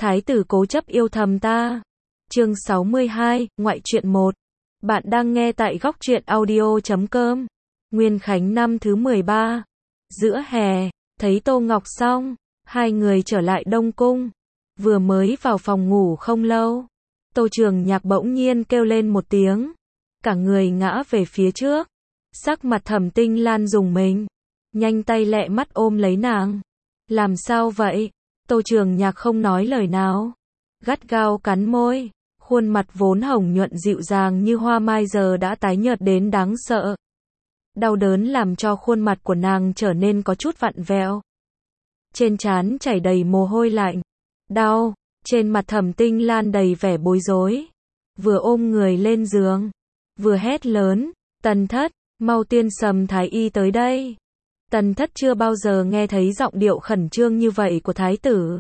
Thái tử cố chấp yêu thầm ta. Chương 62, ngoại truyện 1. Bạn đang nghe tại góc truyện audio.com. Nguyên Khánh năm thứ 13. Giữa hè, thấy Tô Ngọc xong, hai người trở lại Đông Cung. Vừa mới vào phòng ngủ không lâu, Tô Trường Nhạc bỗng nhiên kêu lên một tiếng. Cả người ngã về phía trước. Sắc mặt Thẩm Tinh Lan rùng mình. Nhanh tay lẹ mắt ôm lấy nàng. Làm sao vậy? Tô Trường Nhạc không nói lời nào. Gắt gao cắn môi. Khuôn mặt vốn hồng nhuận dịu dàng như hoa mai giờ đã tái nhợt đến đáng sợ. Đau đớn làm cho khuôn mặt của nàng trở nên có chút vặn vẹo. Trên trán chảy đầy mồ hôi lạnh. Đau. Trên mặt Thẩm Tinh Lan đầy vẻ bối rối. Vừa ôm người lên giường, vừa hét lớn, Tần Thất, mau tiên Sầm Thái Y tới đây. Tần Thất chưa bao giờ nghe thấy giọng điệu khẩn trương như vậy của thái tử.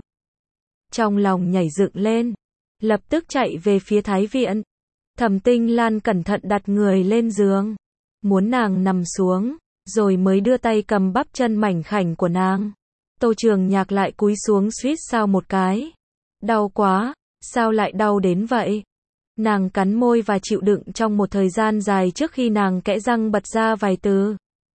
Trong lòng nhảy dựng lên, lập tức chạy về phía Thái viện. Thẩm Tinh Lan cẩn thận đặt người lên giường, muốn nàng nằm xuống, rồi mới đưa tay cầm bắp chân mảnh khảnh của nàng. Tô Trường Nhạc lại cúi xuống suýt sao một cái. Đau quá, sao lại đau đến vậy? Nàng cắn môi và chịu đựng trong một thời gian dài trước khi nàng kẽ răng bật ra vài từ.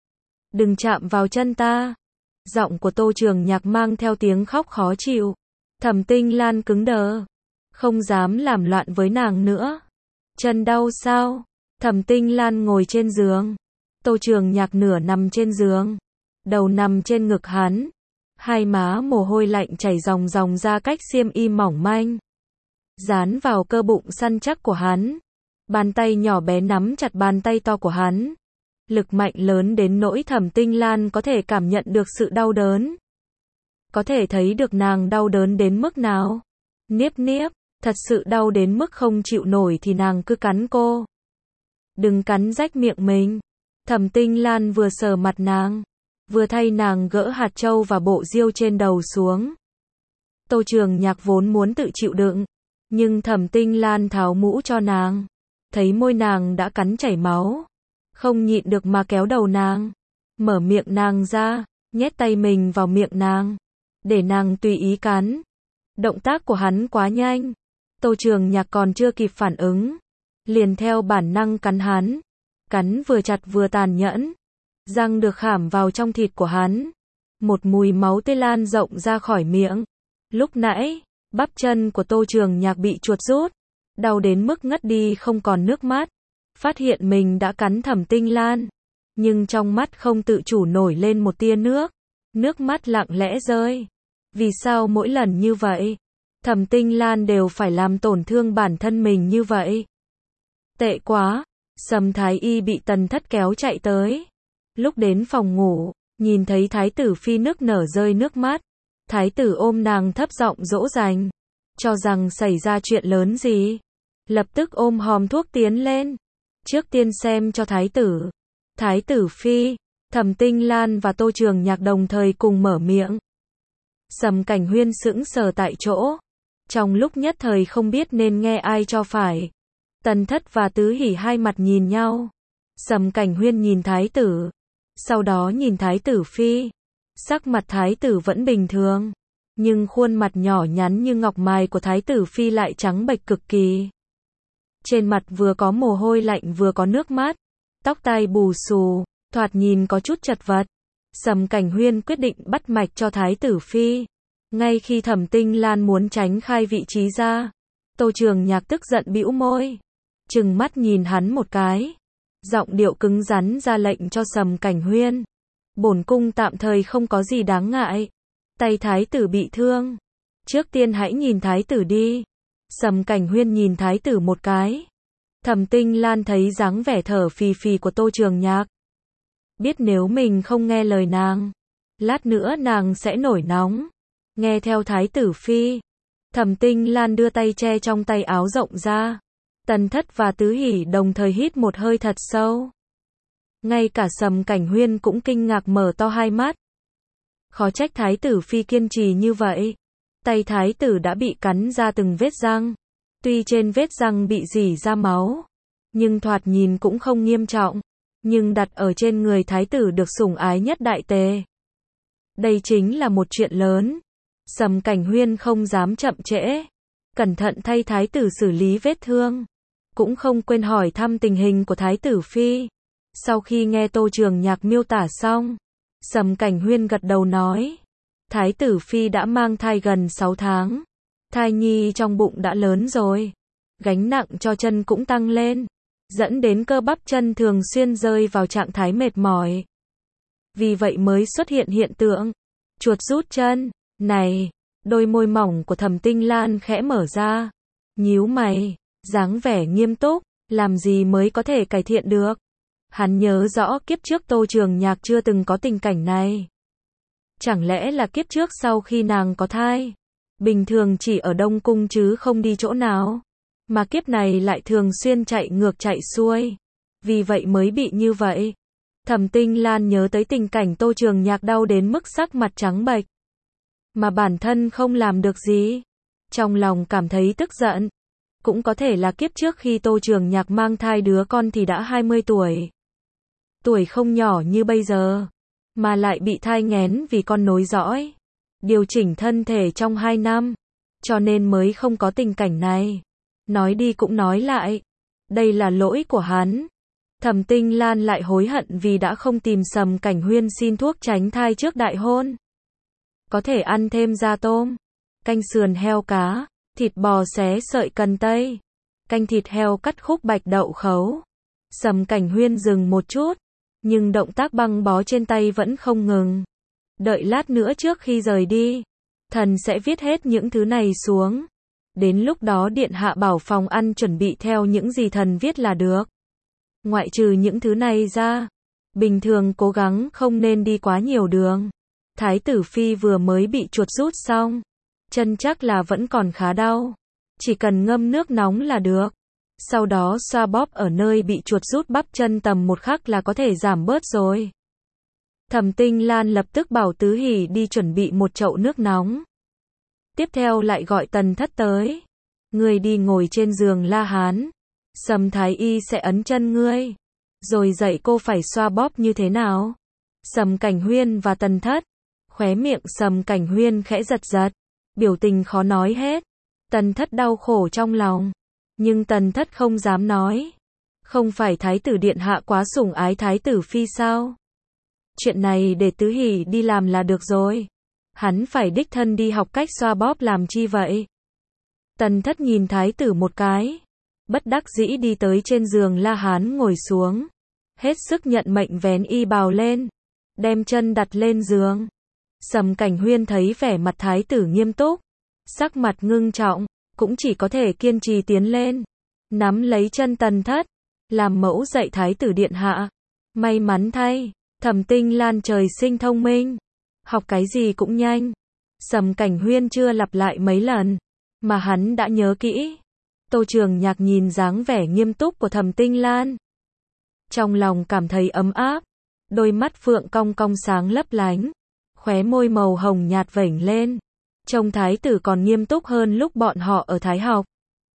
Đừng chạm vào chân ta. Giọng của Tô Trường Nhạc mang theo tiếng khóc khó chịu. Thẩm Tinh Lan cứng đờ, không dám làm loạn với nàng nữa. Chân đau sao? Thẩm Tinh Lan ngồi trên giường. Tô Trường Nhạc nửa nằm trên giường, đầu nằm trên ngực hắn. Hai má mồ hôi lạnh chảy ròng ròng ra cách xiêm y mỏng manh, dán vào cơ bụng săn chắc của hắn. Bàn tay nhỏ bé nắm chặt bàn tay to của hắn. Lực mạnh lớn đến nỗi Thẩm Tinh Lan có thể cảm nhận được sự đau đớn. Có thể thấy được nàng đau đớn đến mức nào. Niếp niếp, thật sự đau đến mức không chịu nổi thì nàng cứ cắn cô. Đừng cắn rách miệng mình. Thẩm Tinh Lan vừa sờ mặt nàng, vừa thay nàng gỡ hạt châu và bộ diêu trên đầu xuống. Tô Trường Nhạc vốn muốn tự chịu đựng, nhưng Thẩm Tinh Lan tháo mũ cho nàng, thấy môi nàng đã cắn chảy máu, không nhịn được mà kéo đầu nàng, mở miệng nàng ra, nhét tay mình vào miệng nàng, để nàng tùy ý cắn. Động tác của hắn quá nhanh, Tô Trường Nhạc còn chưa kịp phản ứng, liền theo bản năng cắn hắn, cắn vừa chặt vừa tàn nhẫn. Răng được khảm vào trong thịt của hắn. Một mùi máu tươi lan rộng ra khỏi miệng. Lúc nãy, bắp chân của Tô Trường Nhạc bị chuột rút, đau đến mức ngất đi không còn nước mắt. Phát hiện mình đã cắn Thẩm Tinh Lan, nhưng trong mắt không tự chủ nổi lên một tia nước. Nước mắt lặng lẽ rơi. Vì sao mỗi lần như vậy, Thẩm Tinh Lan đều phải làm tổn thương bản thân mình như vậy? Tệ quá. Sầm Thái Y bị Tần Thất kéo chạy tới. Lúc đến phòng ngủ, nhìn thấy thái tử phi nức nở rơi nước mắt. Thái tử ôm nàng thấp giọng dỗ dành, cho rằng xảy ra chuyện lớn gì. Lập tức ôm hòm thuốc tiến lên. Trước tiên xem cho thái tử. Thái tử phi, Thẩm Tinh Lan và Tô Trường Nhạc đồng thời cùng mở miệng. Sầm Cảnh Huyên sững sờ tại chỗ. Trong lúc nhất thời không biết nên nghe ai cho phải. Tần Thất và Tứ Hỉ hai mặt nhìn nhau. Sầm Cảnh Huyên nhìn thái tử, sau đó nhìn thái tử phi. Sắc mặt thái tử vẫn bình thường, nhưng khuôn mặt nhỏ nhắn như ngọc mài của thái tử phi lại trắng bệch cực kỳ. Trên mặt vừa có mồ hôi lạnh vừa có nước mắt, tóc tai bù xù, thoạt nhìn có chút chật vật. Sầm Cảnh Huyên quyết định bắt mạch cho thái tử phi. Ngay khi Thẩm Tinh Lan muốn tránh khai vị trí ra, Tô Trường Nhạc tức giận bĩu môi, trừng mắt nhìn hắn một cái. Giọng điệu cứng rắn ra lệnh cho Sầm Cảnh Huyên. Bổn cung tạm thời không có gì đáng ngại. Tay thái tử bị thương, trước tiên hãy nhìn thái tử đi. Sầm Cảnh Huyên nhìn thái tử một cái. Thẩm Tinh Lan thấy dáng vẻ thở phì phì của Tô Trường Nhạc, biết nếu mình không nghe lời nàng, lát nữa nàng sẽ nổi nóng. Nghe theo thái tử phi. Thẩm Tinh Lan đưa tay che trong tay áo rộng ra. Tần Thất và Tứ Hỉ đồng thời hít một hơi thật sâu. Ngay cả Sầm Cảnh Huyên cũng kinh ngạc mở to hai mắt. Khó trách thái tử phi kiên trì như vậy. Tay thái tử đã bị cắn ra từng vết răng. Tuy trên vết răng bị rỉ ra máu, nhưng thoạt nhìn cũng không nghiêm trọng. Nhưng đặt ở trên người thái tử được sủng ái nhất đại tề, đây chính là một chuyện lớn. Sầm Cảnh Huyên không dám chậm trễ, cẩn thận thay thái tử xử lý vết thương, cũng không quên hỏi thăm tình hình của thái tử phi. Sau khi nghe Tô Trường Nhạc miêu tả xong, Sầm Cảnh Huyên gật đầu nói, thái tử phi đã mang thai gần 6 tháng, thai nhi trong bụng đã lớn rồi, gánh nặng cho chân cũng tăng lên, dẫn đến cơ bắp chân thường xuyên rơi vào trạng thái mệt mỏi. Vì vậy mới xuất hiện hiện tượng chuột rút chân. Này, đôi môi mỏng của Thẩm Tinh Lan khẽ mở ra, nhíu mày, dáng vẻ nghiêm túc, làm gì mới có thể cải thiện được. Hắn nhớ rõ kiếp trước Tô Trường Nhạc chưa từng có tình cảnh này. Chẳng lẽ là kiếp trước sau khi nàng có thai, bình thường chỉ ở Đông Cung chứ không đi chỗ nào, mà kiếp này lại thường xuyên chạy ngược chạy xuôi, vì vậy mới bị như vậy. Thẩm Tinh Lan nhớ tới tình cảnh Tô Trường Nhạc đau đến mức sắc mặt trắng bệch, mà bản thân không làm được gì, trong lòng cảm thấy tức giận. Cũng có thể là kiếp trước khi Tô Trường Nhạc mang thai đứa con thì đã 20 tuổi. Tuổi không nhỏ như bây giờ, mà lại bị thai nghén vì con nối dõi, điều chỉnh thân thể trong 2 năm, cho nên mới không có tình cảnh này. Nói đi cũng nói lại, đây là lỗi của hắn. Thẩm Tinh Lan lại hối hận vì đã không tìm Sầm Cảnh Huyên xin thuốc tránh thai trước đại hôn. Có thể ăn thêm da tôm, canh sườn heo cá, thịt bò xé sợi cần tây, canh thịt heo cắt khúc bạch đậu khấu. Sầm Cảnh Huyên dừng một chút, nhưng động tác băng bó trên tay vẫn không ngừng. Đợi lát nữa trước khi rời đi, thần sẽ viết hết những thứ này xuống. Đến lúc đó điện hạ bảo phòng ăn chuẩn bị theo những gì thần viết là được. Ngoại trừ những thứ này ra, bình thường cố gắng không nên đi quá nhiều đường. Thái tử phi vừa mới bị chuột rút xong, chân chắc là vẫn còn khá đau. Chỉ cần ngâm nước nóng là được. Sau đó xoa bóp ở nơi bị chuột rút bắp chân tầm 1 khắc là có thể giảm bớt rồi. Thẩm Tinh Lan lập tức bảo Tứ Hỷ đi chuẩn bị một chậu nước nóng. Tiếp theo lại gọi Tần Thất tới. Ngươi đi ngồi trên giường La Hán. Sầm Thái Y sẽ ấn chân ngươi, rồi dạy cô phải xoa bóp như thế nào. Sầm Cảnh Huyên và Tần Thất. Khóe miệng Sầm Cảnh Huyên khẽ giật giật, biểu tình khó nói hết. Tần Thất đau khổ trong lòng, nhưng Tần Thất không dám nói. Không phải thái tử điện hạ quá sủng ái thái tử phi sao? Chuyện này để Tứ Hỷ đi làm là được rồi. Hắn phải đích thân đi học cách xoa bóp làm chi vậy? Tần Thất nhìn thái tử một cái, bất đắc dĩ đi tới trên giường La Hán ngồi xuống, hết sức nhận mệnh vén y bào lên, đem chân đặt lên giường. Sầm Cảnh Huyên thấy vẻ mặt thái tử nghiêm túc, sắc mặt ngưng trọng, cũng chỉ có thể kiên trì tiến lên, nắm lấy chân Tần Thất, làm mẫu dạy thái tử điện hạ. May mắn thay, Thẩm Tinh Lan trời sinh thông minh, học cái gì cũng nhanh. Sầm Cảnh Huyên chưa lặp lại mấy lần, mà hắn đã nhớ kỹ. Tô Trường Nhạc nhìn dáng vẻ nghiêm túc của Thẩm Tinh Lan, trong lòng cảm thấy ấm áp, đôi mắt phượng cong cong sáng lấp lánh, khóe môi màu hồng nhạt vểnh lên, trông thái tử còn nghiêm túc hơn lúc bọn họ ở Thái học.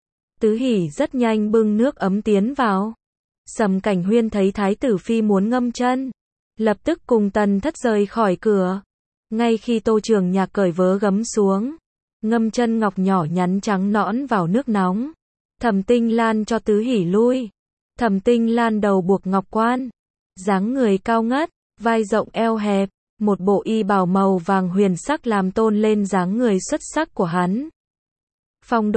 Tứ Hỷ rất nhanh bưng nước ấm tiến vào. Sầm Cảnh Huyên thấy thái tử phi muốn ngâm chân, lập tức cùng Tần Thất rời khỏi cửa. Ngay khi Tô Trường Nhạc cởi vớ gấm xuống, ngâm chân ngọc nhỏ nhắn trắng nõn vào nước nóng, Thẩm Tinh Lan cho Tứ Hỷ lui. Thẩm Tinh Lan đầu buộc ngọc quan, dáng người cao ngất, vai rộng eo hẹp, một bộ y bào màu vàng huyền sắc làm tôn lên dáng người xuất sắc của hắn. Phong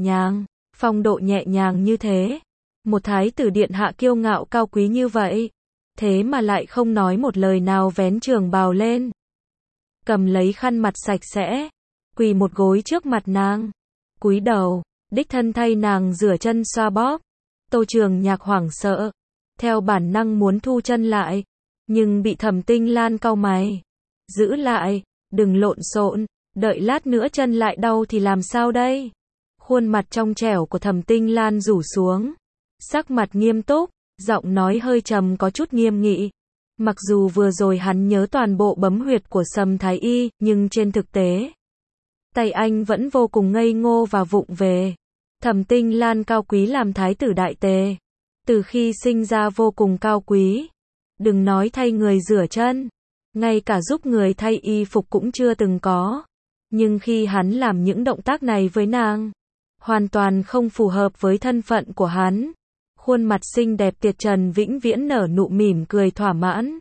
độ nhẹ nhàng như thế, một thái tử điện hạ kiêu ngạo cao quý như vậy, thế mà lại không nói một lời nào vén trường bào lên. Cầm lấy khăn mặt sạch sẽ, quỳ một gối trước mặt nàng, cúi đầu, đích thân thay nàng rửa chân xoa bóp. Tô Trường Nhạc hoảng sợ, theo bản năng muốn thu chân lại, nhưng bị Thẩm Tinh Lan cau mày. Giữ lại, đừng lộn xộn, đợi lát nữa chân lại đau thì làm sao đây? Khuôn mặt trong trẻo của Thẩm Tinh Lan rủ xuống, sắc mặt nghiêm túc, giọng nói hơi trầm có chút nghiêm nghị. Mặc dù vừa rồi hắn nhớ toàn bộ bấm huyệt của Sầm Thái Y, nhưng trên thực tế, tay anh vẫn vô cùng ngây ngô và vụng về. Thẩm Tinh Lan cao quý làm thái tử đại tề, từ khi sinh ra vô cùng cao quý. Đừng nói thay người rửa chân, ngay cả giúp người thay y phục cũng chưa từng có. Nhưng khi hắn làm những động tác này với nàng, hoàn toàn không phù hợp với thân phận của hắn. Khuôn mặt xinh đẹp tuyệt trần vĩnh viễn nở nụ mỉm cười thỏa mãn.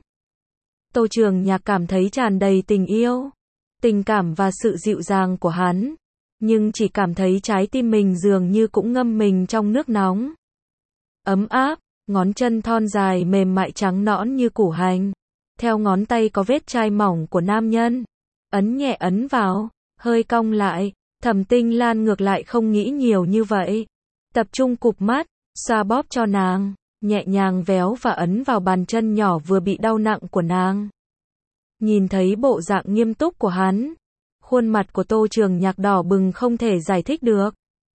Tô Trường Nhạc cảm thấy tràn đầy tình yêu, tình cảm và sự dịu dàng của hắn, nhưng chỉ cảm thấy trái tim mình dường như cũng ngâm mình trong nước nóng. Ấm áp, ngón chân thon dài mềm mại trắng nõn như củ hành, theo ngón tay có vết chai mỏng của nam nhân, ấn nhẹ ấn vào, hơi cong lại. Thẩm Tinh Lan ngược lại không nghĩ nhiều như vậy, tập trung cụp mắt, xoa bóp cho nàng, nhẹ nhàng véo và ấn vào bàn chân nhỏ vừa bị đau nặng của nàng. Nhìn thấy bộ dạng nghiêm túc của hắn, khuôn mặt của Tô Trường Nhạc đỏ bừng không thể giải thích được.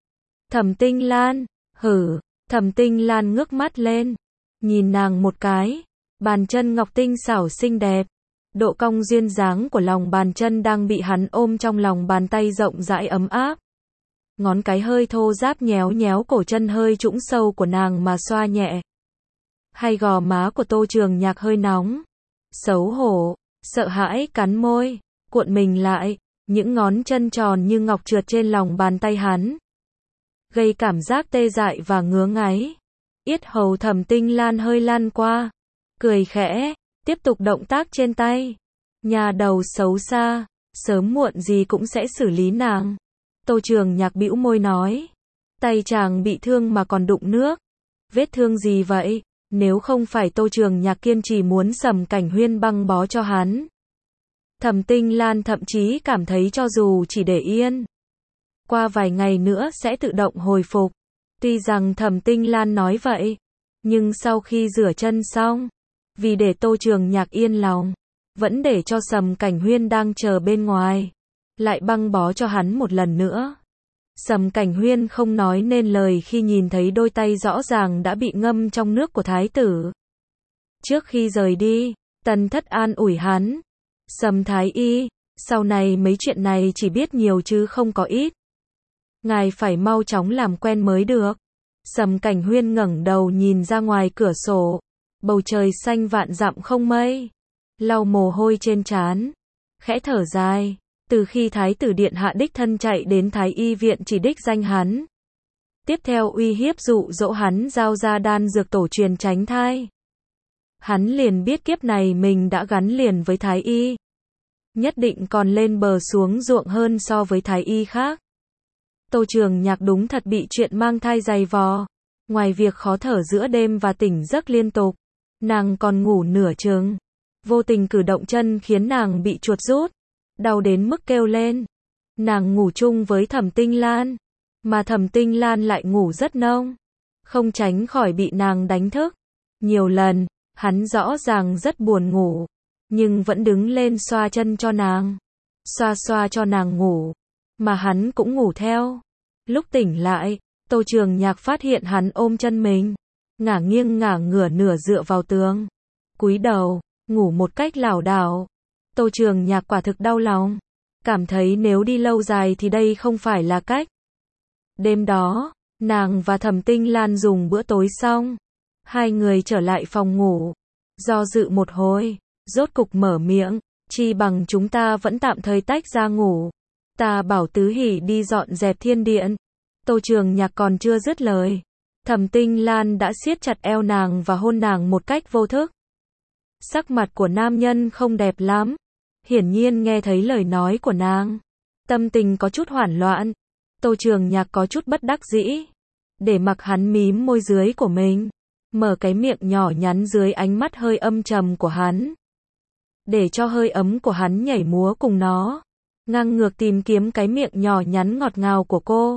Thẩm Tinh Lan, hử, Thẩm Tinh Lan ngước mắt lên, nhìn nàng một cái, bàn chân ngọc tinh xảo xinh đẹp, độ cong duyên dáng của lòng bàn chân đang bị hắn ôm trong lòng bàn tay rộng rãi ấm áp. Ngón cái hơi thô ráp nhéo nhéo cổ chân hơi trũng sâu của nàng mà xoa nhẹ. Hai gò má của Tô Trường Nhạc hơi nóng, xấu hổ, sợ hãi cắn môi, cuộn mình lại, những ngón chân tròn như ngọc trượt trên lòng bàn tay hắn, gây cảm giác tê dại và ngứa ngáy. Yết hầu Thẩm Tinh Lan hơi lăn qua, cười khẽ, tiếp tục động tác trên tay. Nhà đầu xấu xa, sớm muộn gì cũng sẽ xử lý nàng. Tô Trường Nhạc bĩu môi nói, tay chàng bị thương mà còn đụng nước. Vết thương gì vậy? Nếu không phải Tô Trường Nhạc kiên trì muốn Sầm Cảnh Huyên băng bó cho hắn, Thẩm Tinh Lan thậm chí cảm thấy cho dù chỉ để yên, qua vài ngày nữa sẽ tự động hồi phục. Tuy rằng Thẩm Tinh Lan nói vậy, nhưng sau khi rửa chân xong, vì để Tô Trường Nhạc yên lòng, vẫn để cho Sầm Cảnh Huyên đang chờ bên ngoài, lại băng bó cho hắn một lần nữa. Sầm Cảnh Huyên không nói nên lời khi nhìn thấy đôi tay rõ ràng đã bị ngâm trong nước của thái tử. Trước khi rời đi, Tần Thất an ủi hắn, Sầm Thái Y, sau này mấy chuyện này chỉ biết nhiều chứ không có ít. Ngài phải mau chóng làm quen mới được. Sầm Cảnh Huyên ngẩng đầu nhìn ra ngoài cửa sổ, bầu trời xanh vạn dặm không mây, lau mồ hôi trên trán, khẽ thở dài. Từ khi Thái tử điện hạ đích thân chạy đến Thái y viện chỉ đích danh hắn, tiếp theo uy hiếp dụ dỗ hắn giao ra đan dược tổ truyền tránh thai, hắn liền biết kiếp này mình đã gắn liền với Thái y, nhất định còn lên bờ xuống ruộng hơn so với Thái y khác. Tô Trường Nhạc đúng thật bị chuyện mang thai dày vò, ngoài việc khó thở giữa đêm và tỉnh giấc liên tục, nàng còn ngủ nửa chừng, vô tình cử động chân khiến nàng bị chuột rút, đau đến mức kêu lên. Nàng ngủ chung với Thẩm Tinh Lan, mà Thẩm Tinh Lan lại ngủ rất nông, không tránh khỏi bị nàng đánh thức. Nhiều lần, hắn rõ ràng rất buồn ngủ, nhưng vẫn đứng lên xoa chân cho nàng, xoa xoa cho nàng ngủ, mà hắn cũng ngủ theo. Lúc tỉnh lại, Tô Trường Nhạc phát hiện hắn ôm chân mình, ngả nghiêng ngả ngửa nửa dựa vào tường, cúi đầu, ngủ một cách lảo đảo. Tô Trường Nhạc quả thực đau lòng, cảm thấy nếu đi lâu dài thì đây không phải là cách. Đêm đó, nàng và Thẩm Tinh Lan dùng bữa tối xong, hai người trở lại phòng ngủ, do dự một hồi, rốt cục mở miệng, chi bằng chúng ta vẫn tạm thời tách ra ngủ. Ta bảo Tứ Hỷ đi dọn dẹp thiên điện. Tô Trường Nhạc còn chưa dứt lời, Thẩm Tinh Lan đã siết chặt eo nàng và hôn nàng một cách vô thức. Sắc mặt của nam nhân không đẹp lắm, hiển nhiên nghe thấy lời nói của nàng, tâm tình có chút hoảng loạn. Tô Trường Nhạc có chút bất đắc dĩ, để mặc hắn mím môi dưới của mình, mở cái miệng nhỏ nhắn dưới ánh mắt hơi âm trầm của hắn, để cho hơi ấm của hắn nhảy múa cùng nó, ngang ngược tìm kiếm cái miệng nhỏ nhắn ngọt ngào của cô.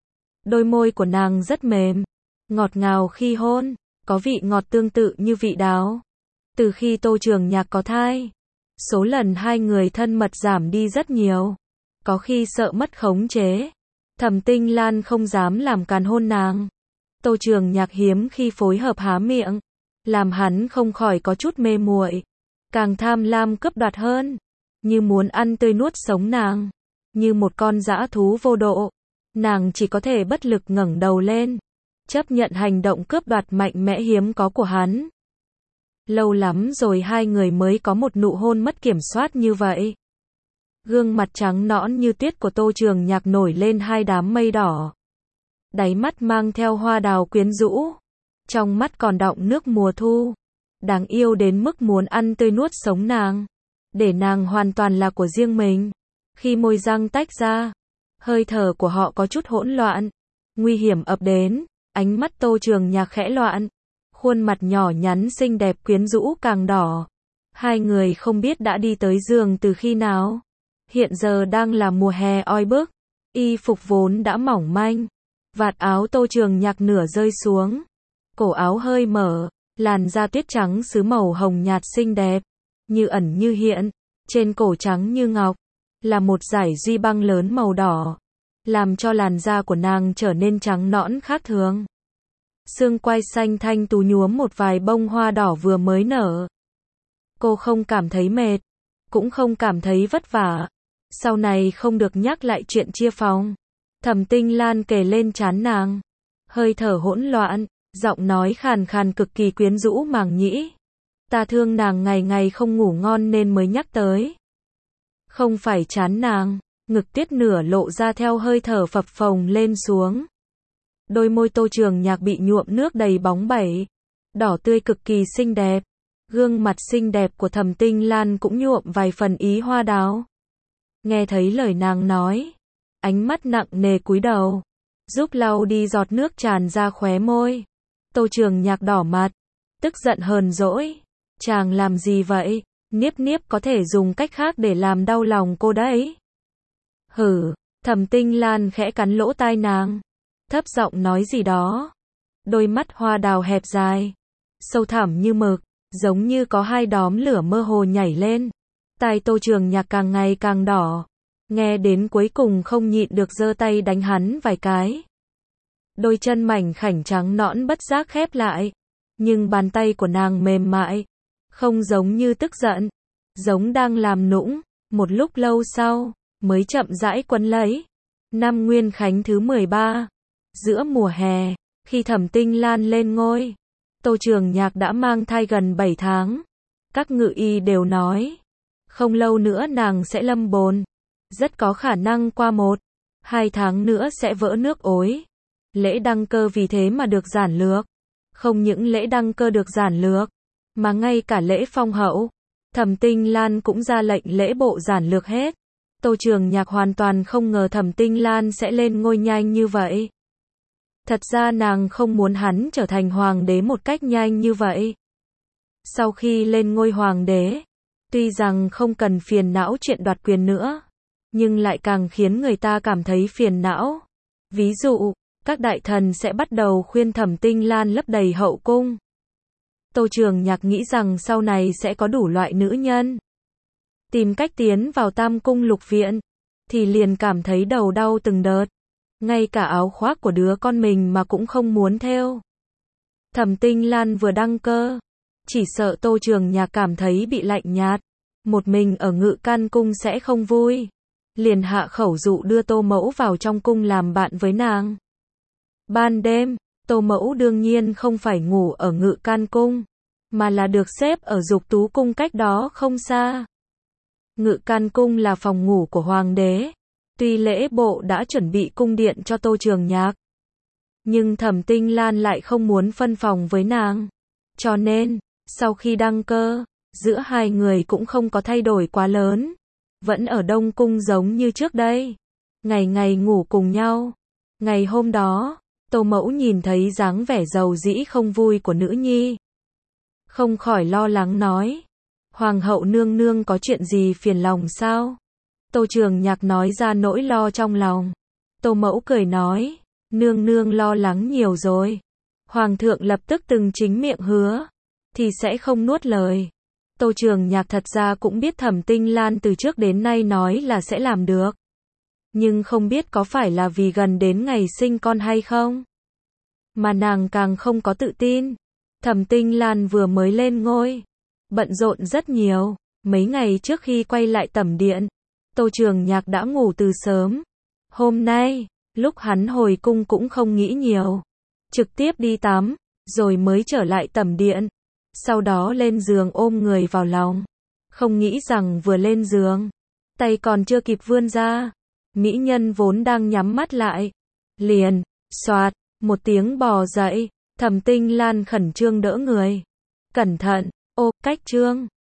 Đôi môi của nàng rất mềm, ngọt ngào khi hôn, có vị ngọt tương tự như vị đào. Từ khi Tô Trường Nhạc có thai, số lần hai người thân mật giảm đi rất nhiều, có khi sợ mất khống chế. Thẩm Tinh Lan không dám làm càn hôn nàng. Tô Trường Nhạc hiếm khi phối hợp há miệng, làm hắn không khỏi có chút mê muội, càng tham lam cướp đoạt hơn, như muốn ăn tươi nuốt sống nàng, như một con dã thú vô độ. Nàng chỉ có thể bất lực ngẩng đầu lên, chấp nhận hành động cướp đoạt mạnh mẽ hiếm có của hắn. Lâu lắm rồi hai người mới có một nụ hôn mất kiểm soát như vậy. Gương mặt trắng nõn như tuyết của Tô Trường Nhạc nổi lên hai đám mây đỏ. Đáy mắt mang theo hoa đào quyến rũ. Trong mắt còn đọng nước mùa thu. Đáng yêu đến mức muốn ăn tươi nuốt sống nàng. Để nàng hoàn toàn là của riêng mình. Khi môi răng tách ra, hơi thở của họ có chút hỗn loạn. Nguy hiểm ập đến, ánh mắt Tô Trường Nhạc khẽ loạn. Khuôn mặt nhỏ nhắn xinh đẹp quyến rũ càng đỏ. Hai người không biết đã đi tới giường từ khi nào. Hiện giờ đang là mùa hè oi bức. Y phục vốn đã mỏng manh. Vạt áo Tô Trường Nhạc nửa rơi xuống. Cổ áo hơi mở. Làn da tuyết trắng sứ màu hồng nhạt xinh đẹp. Như ẩn như hiện. Trên cổ trắng như ngọc. Là một dải duy băng lớn màu đỏ. Làm cho làn da của nàng trở nên trắng nõn khác thường. Xương quai xanh thanh tú nhuốm một vài bông hoa đỏ vừa mới nở. Cô không cảm thấy mệt. Cũng không cảm thấy vất vả. Sau này không được nhắc lại chuyện chia phòng. Thẩm Tinh Lan kề lên trán nàng. Hơi thở hỗn loạn. Giọng nói khàn khàn cực kỳ quyến rũ màng nhĩ. Ta thương nàng ngày ngày không ngủ ngon nên mới nhắc tới. Không phải chán nàng. Ngực tiết nửa lộ ra theo hơi thở phập phồng lên xuống. Đôi môi Tô Trường Nhạc bị nhuộm nước đầy bóng bẩy. Đỏ tươi cực kỳ xinh đẹp. Gương mặt xinh đẹp của Thẩm Tinh Lan cũng nhuộm vài phần ý hoa đào. Nghe thấy lời nàng nói. Ánh mắt nặng nề cúi đầu. Giúp lau đi giọt nước tràn ra khóe môi. Tô Trường Nhạc đỏ mặt. Tức giận hờn dỗi. Chàng làm gì vậy? Niếp niếp có thể dùng cách khác để làm đau lòng cô đấy. Hử, Thẩm Tinh Lan khẽ cắn lỗ tai nàng. Thấp giọng nói gì đó. Đôi mắt hoa đào hẹp dài. Sâu thẳm như mực. Giống như có hai đóm lửa mơ hồ nhảy lên. Tai Tô Trường Nhạc càng ngày càng đỏ. Nghe đến cuối cùng không nhịn được giơ tay đánh hắn vài cái. Đôi chân mảnh khảnh trắng nõn bất giác khép lại. Nhưng bàn tay của nàng mềm mại. Không giống như tức giận. Giống đang làm nũng. Một lúc lâu sau, mới chậm rãi quấn lấy. Năm Nguyên Khánh thứ 13. Giữa mùa hè, khi Thẩm Tinh Lan lên ngôi. Tô Trường Nhạc đã mang thai gần 7 tháng. Các ngự y đều nói. Không lâu nữa nàng sẽ lâm bồn. Rất có khả năng qua 1-2 tháng nữa sẽ vỡ nước ối. Lễ đăng cơ vì thế mà được giản lược. Không những lễ đăng cơ được giản lược, mà ngay cả lễ phong hậu, Thẩm Tinh Lan cũng ra lệnh lễ bộ giản lược hết. Tô Trường Nhạc hoàn toàn không ngờ Thẩm Tinh Lan sẽ lên ngôi nhanh như vậy. Thật ra nàng không muốn hắn trở thành hoàng đế một cách nhanh như vậy. Sau khi lên ngôi hoàng đế, tuy rằng không cần phiền não chuyện đoạt quyền nữa, nhưng lại càng khiến người ta cảm thấy phiền não. Ví dụ, các đại thần sẽ bắt đầu khuyên Thẩm Tinh Lan lấp đầy hậu cung. Tô Trường Nhạc nghĩ rằng sau này sẽ có đủ loại nữ nhân tìm cách tiến vào Tam Cung Lục Viện, thì liền cảm thấy đầu đau từng đợt. Ngay cả áo khoác của đứa con mình mà cũng không muốn thêu. Thẩm Tinh Lan vừa đăng cơ, chỉ sợ Tô Trường Nhạc cảm thấy bị lạnh nhạt, một mình ở Ngự Can Cung sẽ không vui. Liền hạ khẩu dụ đưa Tô Mẫu vào trong cung làm bạn với nàng. Ban đêm, Tô Mẫu đương nhiên không phải ngủ ở Ngự Can Cung, mà là được xếp ở Dục Tú Cung cách đó không xa. Ngự Can Cung là phòng ngủ của hoàng đế. Tuy lễ bộ đã chuẩn bị cung điện cho Tô Trường Nhạc, nhưng Thẩm Tinh Lan lại không muốn phân phòng với nàng. Cho nên, sau khi đăng cơ, giữa hai người cũng không có thay đổi quá lớn. Vẫn ở Đông Cung giống như trước đây. Ngày ngày ngủ cùng nhau. Ngày hôm đó, Tô Mẫu nhìn thấy dáng vẻ giàu dĩ không vui của nữ nhi. Không khỏi lo lắng nói. Hoàng hậu nương nương có chuyện gì phiền lòng sao? Tô Trường Nhạc nói ra nỗi lo trong lòng. Tô Mẫu cười nói. Nương nương lo lắng nhiều rồi. Hoàng thượng lập tức từng chính miệng hứa. Thì sẽ không nuốt lời. Tô Trường Nhạc thật ra cũng biết Thẩm Tinh Lan từ trước đến nay nói là sẽ làm được. Nhưng không biết có phải là vì gần đến ngày sinh con hay không. Mà nàng càng không có tự tin. Thẩm Tinh Lan vừa mới lên ngôi. Bận rộn rất nhiều. Mấy ngày trước khi quay lại tẩm điện, Tô Trường Nhạc đã ngủ từ sớm. Hôm nay, lúc hắn hồi cung cũng không nghĩ nhiều. Trực tiếp đi tắm, rồi mới trở lại tẩm điện. Sau đó lên giường ôm người vào lòng. Không nghĩ rằng vừa lên giường, Tay còn chưa kịp vươn ra. Mỹ nhân vốn đang nhắm mắt lại. Liền, xoạt, một tiếng bò dậy. Thẩm Tinh Lan khẩn trương đỡ người. Cẩn thận, ô, cách Trương.